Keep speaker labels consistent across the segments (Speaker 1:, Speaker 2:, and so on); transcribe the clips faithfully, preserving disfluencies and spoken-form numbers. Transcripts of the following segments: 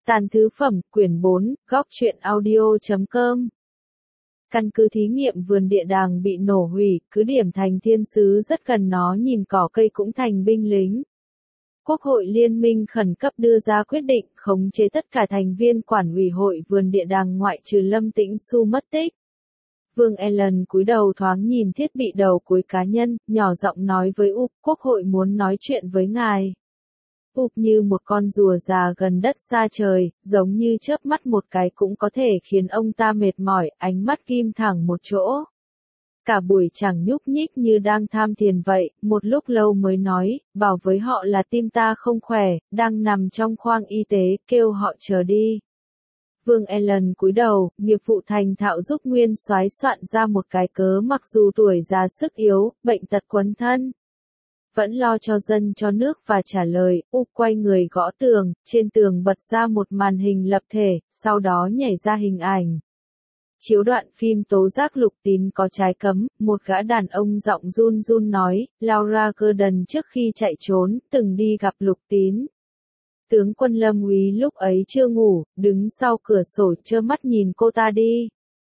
Speaker 1: Tàn thứ phẩm, quyển bốn, góc truyện audio chấm com. Căn cứ thí nghiệm vườn địa đàng bị nổ hủy, cứ điểm thành thiên sứ rất gần nó, nhìn cỏ cây cũng thành binh lính. Quốc hội liên minh khẩn cấp đưa ra quyết định khống chế tất cả thành viên quản ủy hội vườn địa đàng ngoại trừ Lâm Tĩnh Xu mất tích. Vương Ellen cúi đầu thoáng nhìn thiết bị đầu cuối cá nhân, nhỏ giọng nói với Úc, Quốc hội muốn nói chuyện với ngài. Úc như một con rùa già gần đất xa trời, giống như chớp mắt một cái cũng có thể khiến ông ta mệt mỏi, ánh mắt ghim thẳng một chỗ. Cả buổi chẳng nhúc nhích như đang tham thiền vậy, một lúc lâu mới nói, bảo với họ là tim ta không khỏe, đang nằm trong khoang y tế, kêu họ chờ đi. Vương Ellen cúi đầu, nghiệp vụ thành thạo giúp Nguyên Soái soạn ra một cái cớ mặc dù tuổi già sức yếu, bệnh tật quấn thân. Vẫn lo cho dân cho nước và trả lời, Úc quay người gõ tường, trên tường bật ra một màn hình lập thể, sau đó nhảy ra hình ảnh. Chiếu đoạn phim tố giác Lục Tín có trái cấm, một gã đàn ông giọng run run nói, Laura Gordon trước khi chạy trốn, từng đi gặp Lục Tín. Tướng quân Lâm úy lúc ấy chưa ngủ, đứng sau cửa sổ trơ mắt nhìn cô ta đi.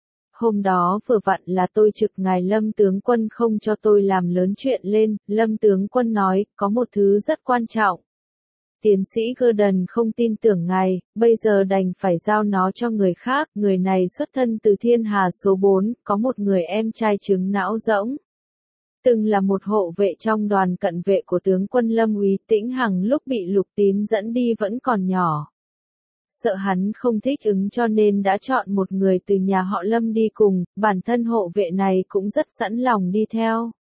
Speaker 1: Hôm đó vừa vặn là tôi trực ngài Lâm tướng quân không cho tôi làm lớn chuyện lên, Lâm tướng quân nói, có một thứ rất quan trọng. Tiến sĩ Gordon không tin tưởng ngài, bây giờ đành phải giao nó cho người khác, người này xuất thân từ thiên hà số bốn, có một người em trai chứng não rỗng. Từng là một hộ vệ trong đoàn cận vệ của tướng quân Lâm úy Tĩnh Hằng lúc bị Lục Tín dẫn đi vẫn còn nhỏ. Sợ hắn không thích ứng cho nên đã chọn một người từ nhà họ Lâm đi cùng, bản thân hộ vệ này cũng rất sẵn lòng đi theo.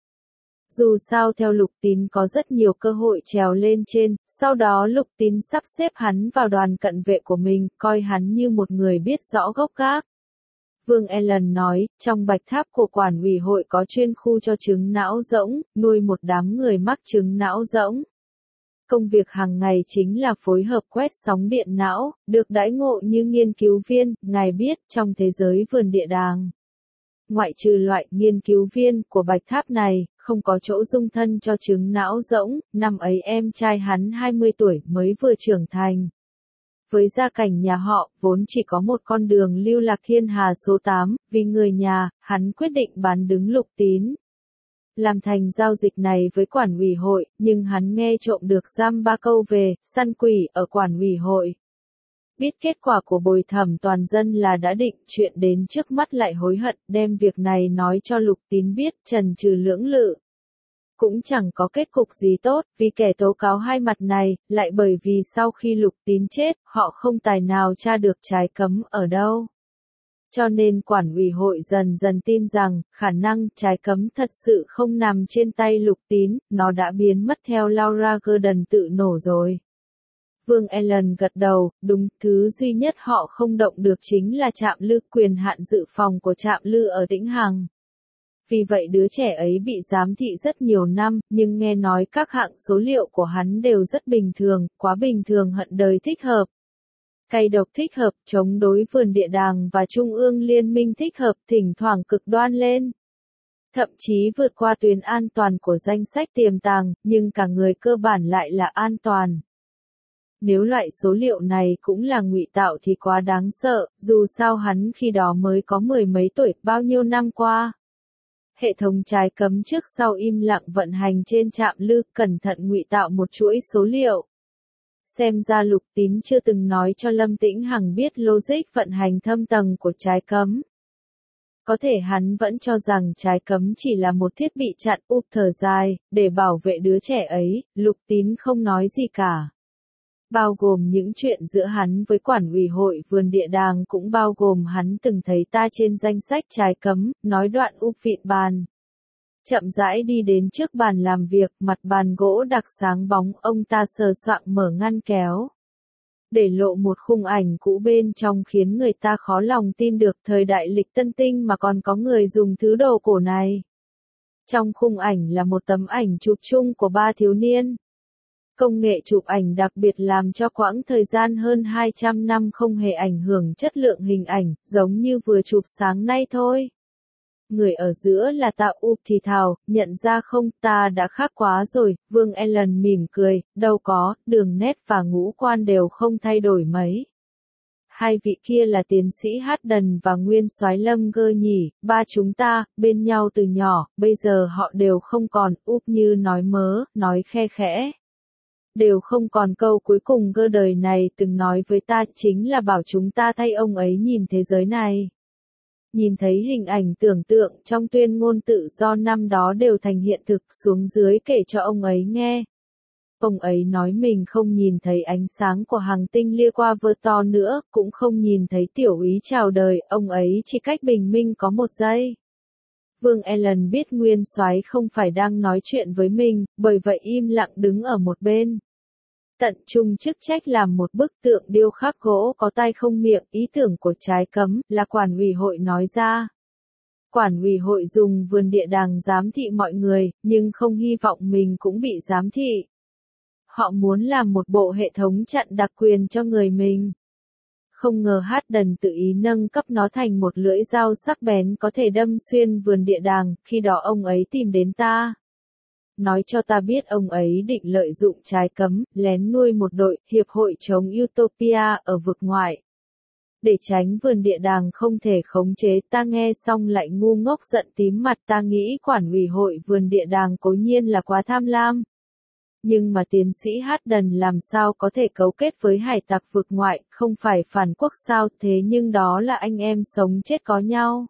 Speaker 1: Dù sao theo Lục Tín có rất nhiều cơ hội trèo lên trên, sau đó Lục Tín sắp xếp hắn vào đoàn cận vệ của mình, coi hắn như một người biết rõ gốc gác. Vương Ellen nói, trong bạch tháp của quản ủy hội có chuyên khu cho chứng não rỗng, nuôi một đám người mắc chứng não rỗng. Công việc hàng ngày chính là phối hợp quét sóng điện não, được đãi ngộ như nghiên cứu viên, ngài biết, trong thế giới vườn địa đàng. Ngoại trừ loại nghiên cứu viên của bạch tháp này, không có chỗ dung thân cho chứng não rỗng, năm ấy em trai hắn hai mươi tuổi mới vừa trưởng thành. Với gia cảnh nhà họ, vốn chỉ có một con đường lưu lạc thiên hà số tám, vì người nhà, hắn quyết định bán đứng Lục Tín. Làm thành giao dịch này với quản ủy hội, nhưng hắn nghe trộm được giam ba câu về săn quỷ ở quản ủy hội. Biết kết quả của bồi thẩm toàn dân là đã định, chuyện đến trước mắt lại hối hận, đem việc này nói cho Lục Tín biết, trần trừ lưỡng lự. Cũng chẳng có kết cục gì tốt, vì kẻ tố cáo hai mặt này, lại bởi vì sau khi Lục Tín chết, họ không tài nào tra được trái cấm ở đâu. Cho nên quản ủy hội dần dần tin rằng, khả năng trái cấm thật sự không nằm trên tay Lục Tín, nó đã biến mất theo Laura Gordon tự nổ rồi. Vương Ellen gật đầu, đúng, thứ duy nhất họ không động được chính là Trạm Lư, quyền hạn dự phòng của Trạm Lư ở Tĩnh Hằng. Vì vậy đứa trẻ ấy bị giám thị rất nhiều năm, nhưng nghe nói các hạng số liệu của hắn đều rất bình thường, quá bình thường hận đời thích hợp. Cay độc thích hợp, chống đối vườn địa đàng và Trung ương Liên minh thích hợp, thỉnh thoảng cực đoan lên. Thậm chí vượt qua tuyến an toàn của danh sách tiềm tàng, nhưng cả người cơ bản lại là an toàn. Nếu loại số liệu này cũng là ngụy tạo thì quá đáng sợ, dù sao hắn khi đó mới có mười mấy tuổi, bao nhiêu năm qua. Hệ thống trái cấm trước sau im lặng vận hành trên Trạm Lư, cẩn thận ngụy tạo một chuỗi số liệu. Xem ra Lục Tín chưa từng nói cho Lâm Tĩnh Hằng biết logic vận hành thâm tầng của trái cấm. Có thể hắn vẫn cho rằng trái cấm chỉ là một thiết bị chặn, úp thở dài, để bảo vệ đứa trẻ ấy, Lục Tín không nói gì cả. Bao gồm những chuyện giữa hắn với quản ủy hội vườn địa đàng, cũng bao gồm hắn từng thấy ta trên danh sách trái cấm, nói đoạn úp vịn bàn. Chậm rãi đi đến trước bàn làm việc, mặt bàn gỗ đặc sáng bóng, ông ta sờ soạng mở ngăn kéo. Để lộ một khung ảnh cũ bên trong khiến người ta khó lòng tin được thời đại lịch tân tinh mà còn có người dùng thứ đồ cổ này. Trong khung ảnh là một tấm ảnh chụp chung của ba thiếu niên. Công nghệ chụp ảnh đặc biệt làm cho quãng thời gian hơn hai trăm năm không hề ảnh hưởng chất lượng hình ảnh, giống như vừa chụp sáng nay thôi. Người ở giữa là Tạ Úp thì thào, nhận ra không, ta đã khác quá rồi, Vương Ellen mỉm cười, đâu có, đường nét và ngũ quan đều không thay đổi mấy. hai vị kia là tiến sĩ Harden và nguyên soái Lâm Gơ nhỉ, ba chúng ta, bên nhau từ nhỏ, bây giờ họ đều không còn, úp như nói mớ, nói khe khẽ. Đều không còn câu cuối cùng Gơ đời này từng nói với ta chính là bảo chúng ta thay ông ấy nhìn thế giới này. Nhìn thấy hình ảnh tưởng tượng trong tuyên ngôn tự do năm đó đều thành hiện thực xuống dưới kể cho ông ấy nghe. Ông ấy nói mình không nhìn thấy ánh sáng của hành tinh lia qua vơ to nữa, cũng không nhìn thấy tiểu úy chào đời, ông ấy chỉ cách bình minh có một giây. Vương Ellen biết nguyên soái không phải đang nói chuyện với mình, bởi vậy im lặng đứng ở một bên. Tận trung chức trách làm một bức tượng điêu khắc gỗ có tay không miệng, ý tưởng của trái cấm, là quản ủy hội nói ra. Quản ủy hội dùng vườn địa đàng giám thị mọi người, nhưng không hy vọng mình cũng bị giám thị. Họ muốn làm một bộ hệ thống chặn đặc quyền cho người mình. Không ngờ Harden tự ý nâng cấp nó thành một lưỡi dao sắc bén có thể đâm xuyên vườn địa đàng, khi đó ông ấy tìm đến ta. Nói cho ta biết ông ấy định lợi dụng trái cấm, lén nuôi một đội, hiệp hội chống Utopia, ở vực ngoại. Để tránh vườn địa đàng không thể khống chế, ta nghe xong lại ngu ngốc giận tím mặt, ta nghĩ quản ủy hội vườn địa đàng cố nhiên là quá tham lam. Nhưng mà tiến sĩ Harden làm sao có thể cấu kết với hải tặc vực ngoại, không phải phản quốc sao, thế nhưng đó là anh em sống chết có nhau.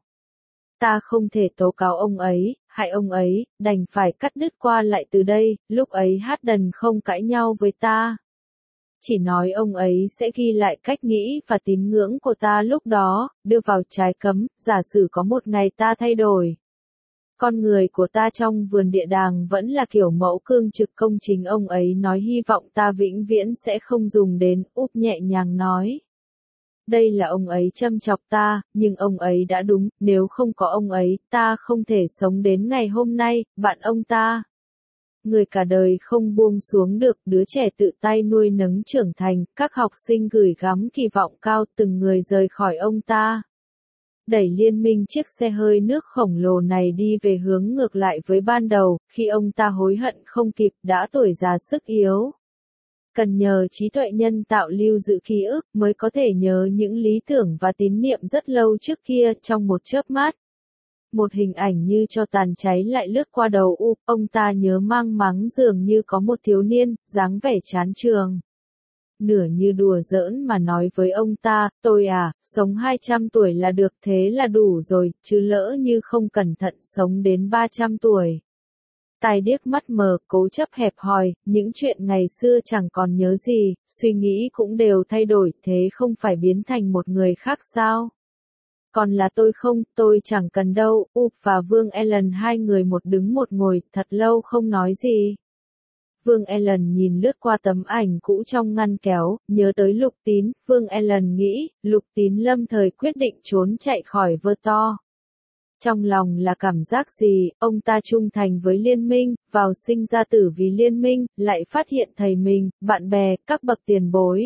Speaker 1: Ta không thể tố cáo ông ấy, hại ông ấy, đành phải cắt đứt qua lại từ đây, lúc ấy Harden không cãi nhau với ta. Chỉ nói ông ấy sẽ ghi lại cách nghĩ và tín ngưỡng của ta lúc đó, đưa vào trái cấm, giả sử có một ngày ta thay đổi. Con người của ta trong vườn địa đàng vẫn là kiểu mẫu cương trực công chính, ông ấy nói hy vọng ta vĩnh viễn sẽ không dùng đến, úp nhẹ nhàng nói. Đây là ông ấy châm chọc ta, nhưng ông ấy đã đúng, nếu không có ông ấy, ta không thể sống đến ngày hôm nay, bạn ông ta. Người cả đời không buông xuống được, đứa trẻ tự tay nuôi nấng trưởng thành, các học sinh gửi gắm kỳ vọng cao, từng người rời khỏi ông ta. Đẩy liên minh chiếc xe hơi nước khổng lồ này đi về hướng ngược lại với ban đầu, khi ông ta hối hận không kịp, đã tuổi già sức yếu. Cần nhờ trí tuệ nhân tạo lưu giữ ký ức mới có thể nhớ những lý tưởng và tín niệm rất lâu trước kia trong một chớp mắt. Một hình ảnh như cho tàn cháy lại lướt qua đầu u, ông ta nhớ mang máng dường như có một thiếu niên, dáng vẻ chán trường. Nửa như đùa giỡn mà nói với ông ta, tôi à, sống hai trăm tuổi là được, thế là đủ rồi, chứ lỡ như không cẩn thận sống đến ba trăm tuổi. Tai điếc mắt mờ, cố chấp hẹp hòi, những chuyện ngày xưa chẳng còn nhớ gì, suy nghĩ cũng đều thay đổi, thế không phải biến thành một người khác sao? Còn là tôi không, tôi chẳng cần đâu, Up và Vương Ellen hai người một đứng một ngồi, thật lâu không nói gì. Vương Ellen nhìn lướt qua tấm ảnh cũ trong ngăn kéo, nhớ tới Lục Tín, Vương Ellen nghĩ, Lục Tín lâm thời quyết định trốn chạy khỏi vơ to. Trong lòng là cảm giác gì, ông ta trung thành với liên minh, vào sinh ra tử vì liên minh, lại phát hiện thầy mình, bạn bè, các bậc tiền bối.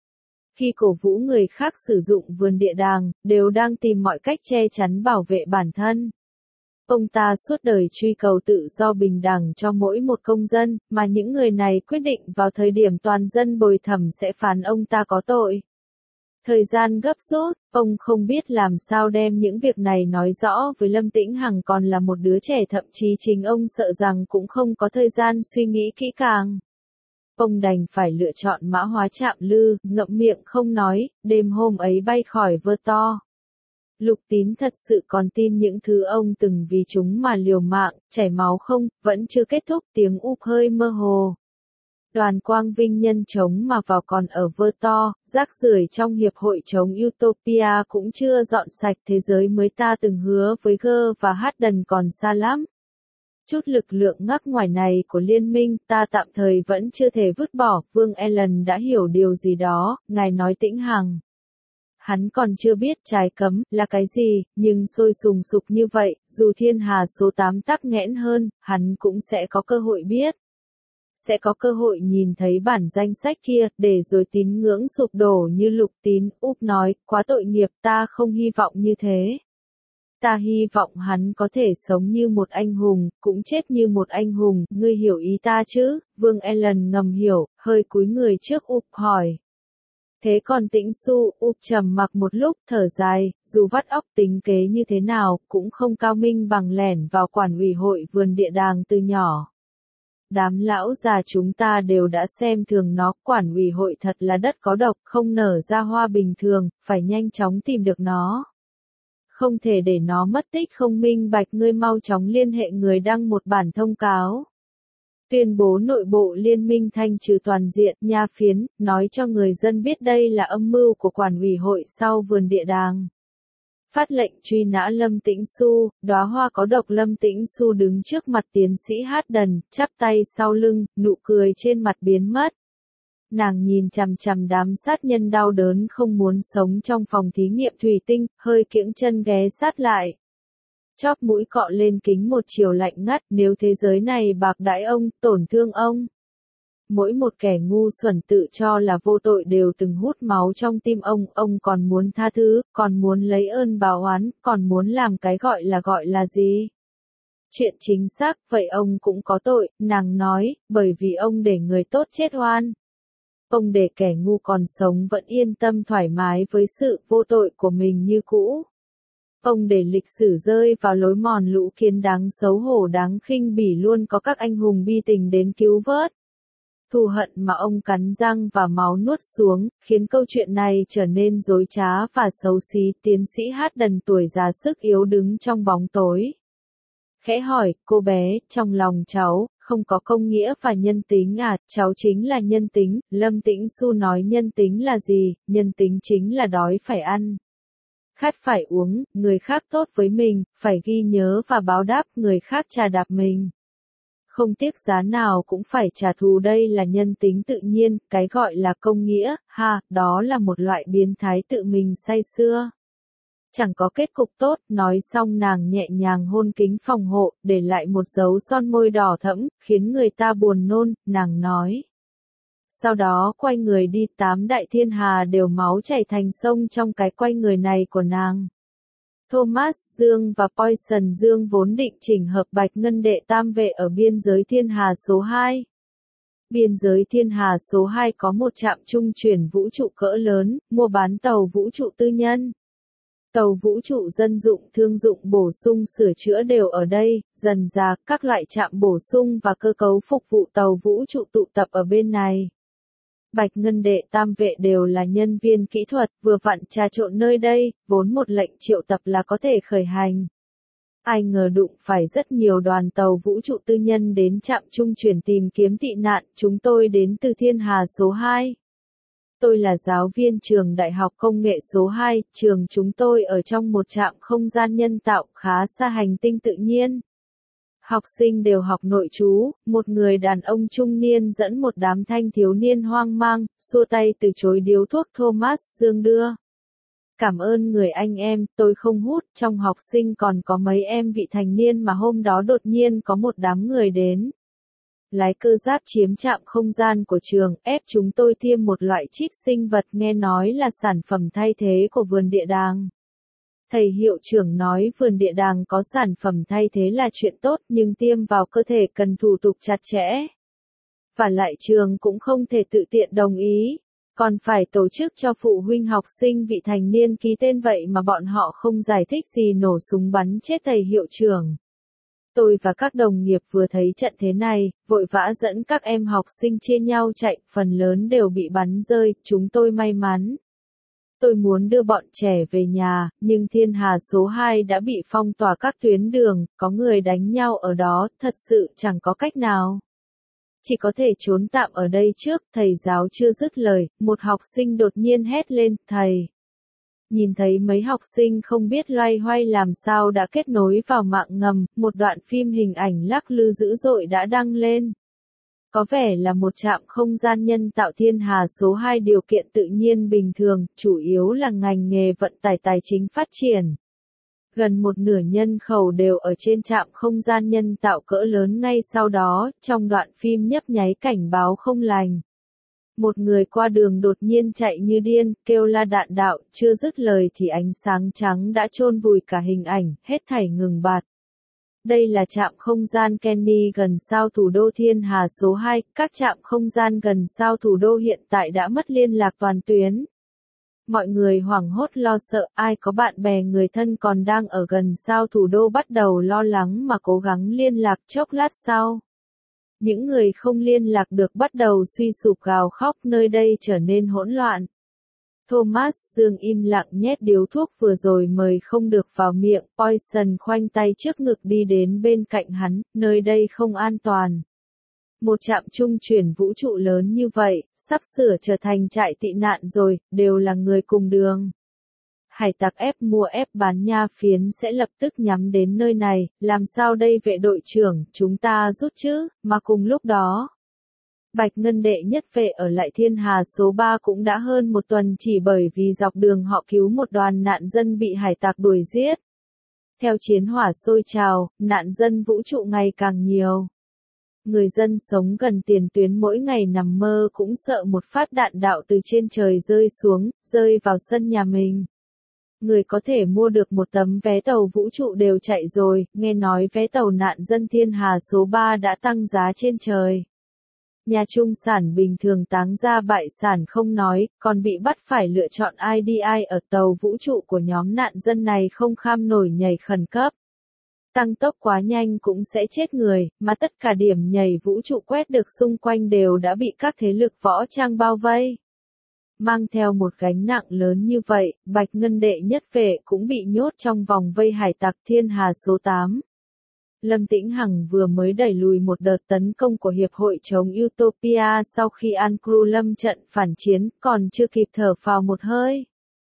Speaker 1: Khi cổ vũ người khác sử dụng vườn địa đàng, đều đang tìm mọi cách che chắn bảo vệ bản thân. Ông ta suốt đời truy cầu tự do bình đẳng cho mỗi một công dân, mà những người này quyết định vào thời điểm toàn dân bồi thẩm sẽ phán ông ta có tội. Thời gian gấp rút, ông không biết làm sao đem những việc này nói rõ với Lâm Tĩnh Hằng, còn là một đứa trẻ, thậm chí chính ông sợ rằng cũng không có thời gian suy nghĩ kỹ càng. Ông đành phải lựa chọn mã hóa chạm lư, ngậm miệng không nói, đêm hôm ấy bay khỏi vơ to. Lục Tín thật sự còn tin những thứ ông từng vì chúng mà liều mạng, chảy máu không, vẫn chưa kết thúc, tiếng úp hơi mơ hồ. Đoàn Quang Vinh nhân chống mà vào còn ở vơ to, rác rưởi trong hiệp hội chống Utopia cũng chưa dọn sạch, thế giới mới ta từng hứa với Gơ và Harden còn xa lắm. Chút lực lượng ngắc ngoài này của liên minh ta tạm thời vẫn chưa thể vứt bỏ, Vương Ellen đã hiểu điều gì đó, ngài nói Tĩnh Hằng. Hắn còn chưa biết trái cấm là cái gì, nhưng sôi sùng sục như vậy, dù thiên hà số tám tắc nghẽn hơn, hắn cũng sẽ có cơ hội biết. Sẽ có cơ hội nhìn thấy bản danh sách kia, để rồi tín ngưỡng sụp đổ như Lục Tín, úp nói, quá tội nghiệp, ta không hy vọng như thế. Ta hy vọng hắn có thể sống như một anh hùng, cũng chết như một anh hùng, ngươi hiểu ý ta chứ? Vương Ellen ngầm hiểu, hơi cúi người trước úp hỏi. Thế còn Tĩnh Xu, úp trầm mặc một lúc, thở dài, dù vắt óc tính kế như thế nào, cũng không cao minh bằng lẻn vào quản ủy hội vườn địa đàng từ nhỏ. Đám lão già chúng ta đều đã xem thường nó, quản ủy hội thật là đất có độc, không nở ra hoa bình thường, phải nhanh chóng tìm được nó. Không thể để nó mất tích không minh bạch, ngươi mau chóng liên hệ người đăng một bản thông cáo. Tuyên bố nội bộ liên minh thanh trừ toàn diện, nha phiến, nói cho người dân biết đây là âm mưu của quản ủy hội sau vườn địa đàng. Phát lệnh truy nã Lâm Tĩnh Xu, đóa hoa có độc. Lâm Tĩnh Xu đứng trước mặt tiến sĩ Hát Đần, chắp tay sau lưng, nụ cười trên mặt biến mất. Nàng nhìn chằm chằm đám sát nhân đau đớn không muốn sống trong phòng thí nghiệm thủy tinh, hơi kiễng chân ghé sát lại. Chóp mũi cọ lên kính một chiều lạnh ngắt, nếu thế giới này bạc đãi ông, tổn thương ông. Mỗi một kẻ ngu xuẩn tự cho là vô tội đều từng hút máu trong tim ông, ông còn muốn tha thứ, còn muốn lấy ơn báo oán, còn muốn làm cái gọi là gọi là gì? Chuyện chính xác, vậy ông cũng có tội, nàng nói, bởi vì ông để người tốt chết oan. Ông để kẻ ngu còn sống vẫn yên tâm thoải mái với sự vô tội của mình như cũ. Ông để lịch sử rơi vào lối mòn lũ kiến đáng xấu hổ đáng khinh bỉ luôn có các anh hùng bi tình đến cứu vớt. Thù hận mà ông cắn răng và máu nuốt xuống, khiến câu chuyện này trở nên dối trá và xấu xí. Tiến sĩ Hát Đần tuổi già sức yếu đứng trong bóng tối. Khẽ hỏi, cô bé, trong lòng cháu, không có công nghĩa và nhân tính à, cháu chính là nhân tính. Lâm Tĩnh Xu nói nhân tính là gì, nhân tính chính là đói phải ăn. Khát phải uống, người khác tốt với mình, phải ghi nhớ và báo đáp, người khác trà đạp mình. Không tiếc giá nào cũng phải trả thù, đây là nhân tính tự nhiên, cái gọi là công nghĩa, ha, đó là một loại biến thái tự mình say sưa. Chẳng có kết cục tốt, nói xong nàng nhẹ nhàng hôn kính phòng hộ, để lại một dấu son môi đỏ thẫm, khiến người ta buồn nôn, nàng nói. Sau đó quay người đi, tám đại thiên hà đều máu chảy thành sông trong cái quay người này của nàng. Thomas Dương và Poison Dương vốn định chỉnh hợp Bạch Ngân Đệ Tam Vệ ở biên giới thiên hà số hai. Biên giới thiên hà số hai có một trạm trung chuyển vũ trụ cỡ lớn, mua bán tàu vũ trụ tư nhân. Tàu vũ trụ dân dụng, thương dụng, bổ sung, sửa chữa đều ở đây, dần dà, các loại trạm bổ sung và cơ cấu phục vụ tàu vũ trụ tụ tập ở bên này. Bạch Ngân Đệ Tam Vệ đều là nhân viên kỹ thuật, vừa vặn trà trộn nơi đây, vốn một lệnh triệu tập là có thể khởi hành. Ai ngờ đụng phải rất nhiều đoàn tàu vũ trụ tư nhân đến trạm trung chuyển tìm kiếm tị nạn, chúng tôi đến từ thiên hà số hai. Tôi là giáo viên trường Đại học Công nghệ số hai, trường chúng tôi ở trong một trạm không gian nhân tạo khá xa hành tinh tự nhiên. Học sinh đều học nội trú, một người đàn ông trung niên dẫn một đám thanh thiếu niên hoang mang, xua tay từ chối điếu thuốc Thomas Dương đưa. Cảm ơn người anh em, tôi không hút, trong học sinh còn có mấy em vị thành niên mà hôm đó đột nhiên có một đám người đến. Lái cơ giáp chiếm trạm không gian của trường, ép chúng tôi tiêm một loại chip sinh vật nghe nói là sản phẩm thay thế của vườn địa đàng. Thầy hiệu trưởng nói vườn địa đàng có sản phẩm thay thế là chuyện tốt nhưng tiêm vào cơ thể cần thủ tục chặt chẽ. Và lại trường cũng không thể tự tiện đồng ý, còn phải tổ chức cho phụ huynh học sinh vị thành niên ký tên, vậy mà bọn họ không giải thích gì, nổ súng bắn chết thầy hiệu trưởng. Tôi và các đồng nghiệp vừa thấy trận thế này, vội vã dẫn các em học sinh chia nhau chạy, phần lớn đều bị bắn rơi, chúng tôi may mắn. Tôi muốn đưa bọn trẻ về nhà, nhưng thiên hà số hai đã bị phong tỏa các tuyến đường, có người đánh nhau ở đó, thật sự chẳng có cách nào. Chỉ có thể trốn tạm ở đây trước, thầy giáo chưa dứt lời, một học sinh đột nhiên hét lên, thầy. Nhìn thấy mấy học sinh không biết loay hoay làm sao đã kết nối vào mạng ngầm, một đoạn phim hình ảnh lắc lư dữ dội đã đăng lên. Có vẻ là một trạm không gian nhân tạo thiên hà số hai điều kiện tự nhiên bình thường, chủ yếu là ngành nghề vận tải tài chính phát triển. Gần một nửa nhân khẩu đều ở trên trạm không gian nhân tạo cỡ lớn ngay sau đó, trong đoạn phim nhấp nháy cảnh báo không lành. Một người qua đường đột nhiên chạy như điên, kêu la đạn đạo, chưa dứt lời thì ánh sáng trắng đã chôn vùi cả hình ảnh, hết thảy ngừng bạt. Đây là trạm không gian Kenny gần sao thủ đô thiên hà số hai, các trạm không gian gần sao thủ đô hiện tại đã mất liên lạc toàn tuyến. Mọi người hoảng hốt lo sợ, ai có bạn bè người thân còn đang ở gần sao thủ đô bắt đầu lo lắng mà cố gắng liên lạc. Chốc lát sau, những người không liên lạc được bắt đầu suy sụp gào khóc, nơi đây trở nên hỗn loạn. Thomas Dương im lặng nhét điếu thuốc vừa rồi mời không được vào miệng, Poison khoanh tay trước ngực đi đến bên cạnh hắn, nơi đây không an toàn. Một trạm trung chuyển vũ trụ lớn như vậy, sắp sửa trở thành trại tị nạn rồi, đều là người cùng đường. Hải tặc ép mua ép bán nha phiến sẽ lập tức nhắm đến nơi này, làm sao đây vệ đội trưởng, chúng ta rút chứ, mà cùng lúc đó. Bạch Ngân đệ nhất vệ ở lại Thiên Hà số ba cũng đã hơn một tuần chỉ bởi vì dọc đường họ cứu một đoàn nạn dân bị hải tặc đuổi giết. Theo chiến hỏa sôi trào, nạn dân vũ trụ ngày càng nhiều. Người dân sống gần tiền tuyến mỗi ngày nằm mơ cũng sợ một phát đạn đạo từ trên trời rơi xuống, rơi vào sân nhà mình. Người có thể mua được một tấm vé tàu vũ trụ đều chạy rồi, nghe nói vé tàu nạn dân Thiên Hà số ba đã tăng giá trên trời. Nhà trung sản bình thường táng ra bại sản không nói, còn bị bắt phải lựa chọn ai đi ai ở tàu vũ trụ của nhóm nạn dân này không kham nổi nhảy khẩn cấp. Tăng tốc quá nhanh cũng sẽ chết người, mà tất cả điểm nhảy vũ trụ quét được xung quanh đều đã bị các thế lực võ trang bao vây. Mang theo một gánh nặng lớn như vậy, Bạch Ngân đệ nhất vệ cũng bị nhốt trong vòng vây hải tặc Thiên Hà số tám. Lâm Tĩnh Hằng vừa mới đẩy lùi một đợt tấn công của Hiệp hội chống Utopia sau khi Ankru lâm trận phản chiến, còn chưa kịp thở phào một hơi.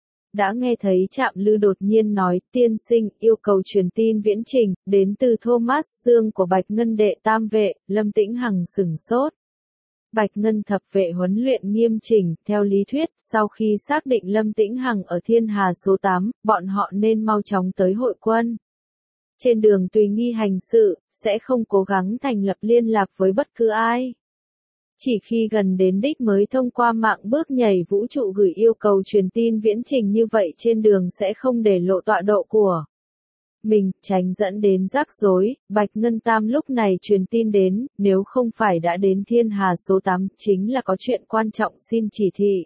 Speaker 1: Đã nghe thấy Trạm Lư đột nhiên nói, tiên sinh, yêu cầu truyền tin viễn trình, đến từ Thomas Dương của Bạch Ngân đệ tam vệ, Lâm Tĩnh Hằng sửng sốt. Bạch Ngân thập vệ huấn luyện nghiêm chỉnh, theo lý thuyết, sau khi xác định Lâm Tĩnh Hằng ở Thiên Hà số tám, bọn họ nên mau chóng tới hội quân. Trên đường tùy nghi hành sự, sẽ không cố gắng thành lập liên lạc với bất cứ ai. Chỉ khi gần đến đích mới thông qua mạng bước nhảy vũ trụ gửi yêu cầu truyền tin viễn trình, như vậy trên đường sẽ không để lộ tọa độ của mình, tránh dẫn đến rắc rối. Bạch Ngân Tam lúc này truyền tin đến, nếu không phải đã đến Thiên Hà số tám, chính là có chuyện quan trọng xin chỉ thị.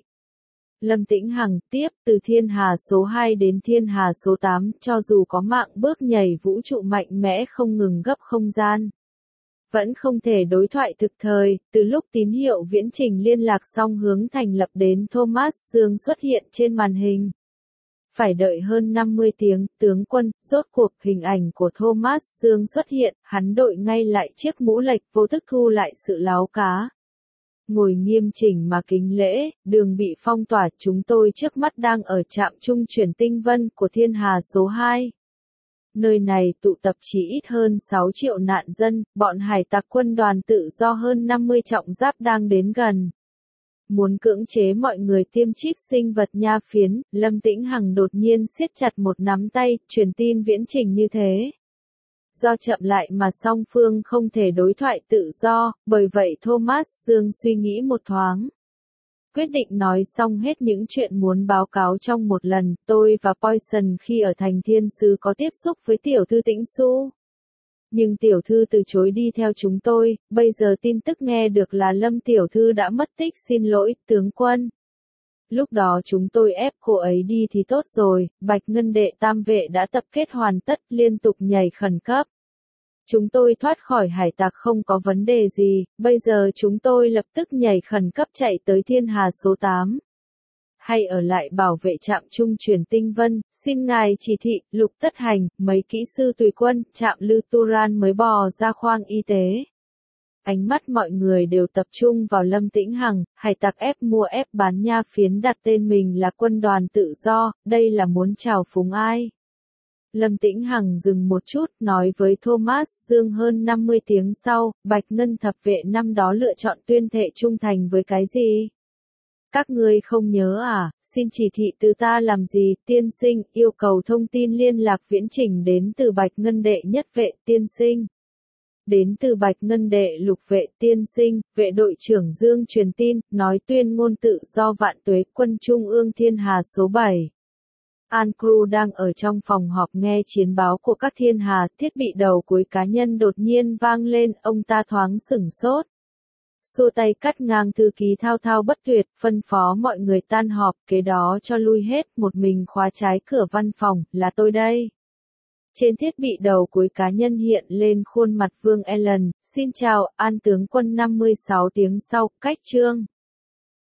Speaker 1: Lâm Tĩnh Hằng tiếp, từ Thiên Hà số hai đến Thiên Hà số tám, cho dù có mạng bước nhảy vũ trụ mạnh mẽ không ngừng gấp không gian, vẫn không thể đối thoại thực thời. Từ lúc tín hiệu viễn trình liên lạc xong hướng thành lập đến Thomas Dương xuất hiện trên màn hình. Phải đợi hơn năm mươi tiếng, tướng quân, rốt cuộc hình ảnh của Thomas Dương xuất hiện, hắn đội ngay lại chiếc mũ lệch, vô thức thu lại sự láo cá. Ngồi nghiêm chỉnh mà kính lễ, đường bị phong tỏa, chúng tôi trước mắt đang ở trạm trung chuyển tinh vân của Thiên Hà số hai. Nơi này tụ tập chỉ ít hơn sáu triệu nạn dân, bọn hải tặc quân đoàn tự do hơn năm mươi trọng giáp đang đến gần. Muốn cưỡng chế mọi người tiêm chip sinh vật nha phiến, Lâm Tĩnh Hằng đột nhiên siết chặt một nắm tay, truyền tin viễn trình như thế. Do chậm lại mà song phương không thể đối thoại tự do, bởi vậy Thomas Dương suy nghĩ một thoáng. Quyết định nói xong hết những chuyện muốn báo cáo trong một lần, tôi và Poison khi ở thành Thiên Sứ có tiếp xúc với tiểu thư Tĩnh Xu. Nhưng tiểu thư từ chối đi theo chúng tôi, bây giờ tin tức nghe được là Lâm tiểu thư đã mất tích, xin lỗi, tướng quân. Lúc đó chúng tôi ép cô ấy đi thì tốt rồi, Bạch Ngân đệ tam vệ đã tập kết hoàn tất, liên tục nhảy khẩn cấp. Chúng tôi thoát khỏi hải tặc không có vấn đề gì, bây giờ chúng tôi lập tức nhảy khẩn cấp chạy tới Thiên Hà số tám. Hay ở lại bảo vệ trạm trung chuyển tinh vân, xin ngài chỉ thị. Lục Tất Hành, mấy kỹ sư tùy quân, Trạm Lư Turan mới bò ra khoang y tế. Ánh mắt mọi người đều tập trung vào Lâm Tĩnh Hằng, hải tặc ép mua ép bán nha phiến đặt tên mình là quân đoàn tự do, đây là muốn trào phúng ai? Lâm Tĩnh Hằng dừng một chút, nói với Thomas Dương hơn năm mươi tiếng sau, Bạch Ngân thập vệ năm đó lựa chọn tuyên thệ trung thành với cái gì? Các ngươi không nhớ à, xin chỉ thị từ ta làm gì, tiên sinh, yêu cầu thông tin liên lạc viễn trình đến từ Bạch Ngân đệ nhất vệ, tiên sinh. Đến từ Bạch Ngân đệ lục vệ, tiên sinh, vệ đội trưởng Dương truyền tin, nói tuyên ngôn tự do vạn tuế, quân trung ương Thiên Hà số bảy. Ankru đang ở trong phòng họp nghe chiến báo của các thiên hà, thiết bị đầu cuối cá nhân đột nhiên vang lên, ông ta thoáng sửng sốt. Xua tay cắt ngang thư ký thao thao bất tuyệt, phân phó mọi người tan họp, kế đó cho lui hết, một mình khóa trái cửa văn phòng, là tôi đây. Trên thiết bị đầu cuối cá nhân hiện lên khuôn mặt Vương Allen, xin chào, An tướng quân năm mươi sáu tiếng sau, cách chương.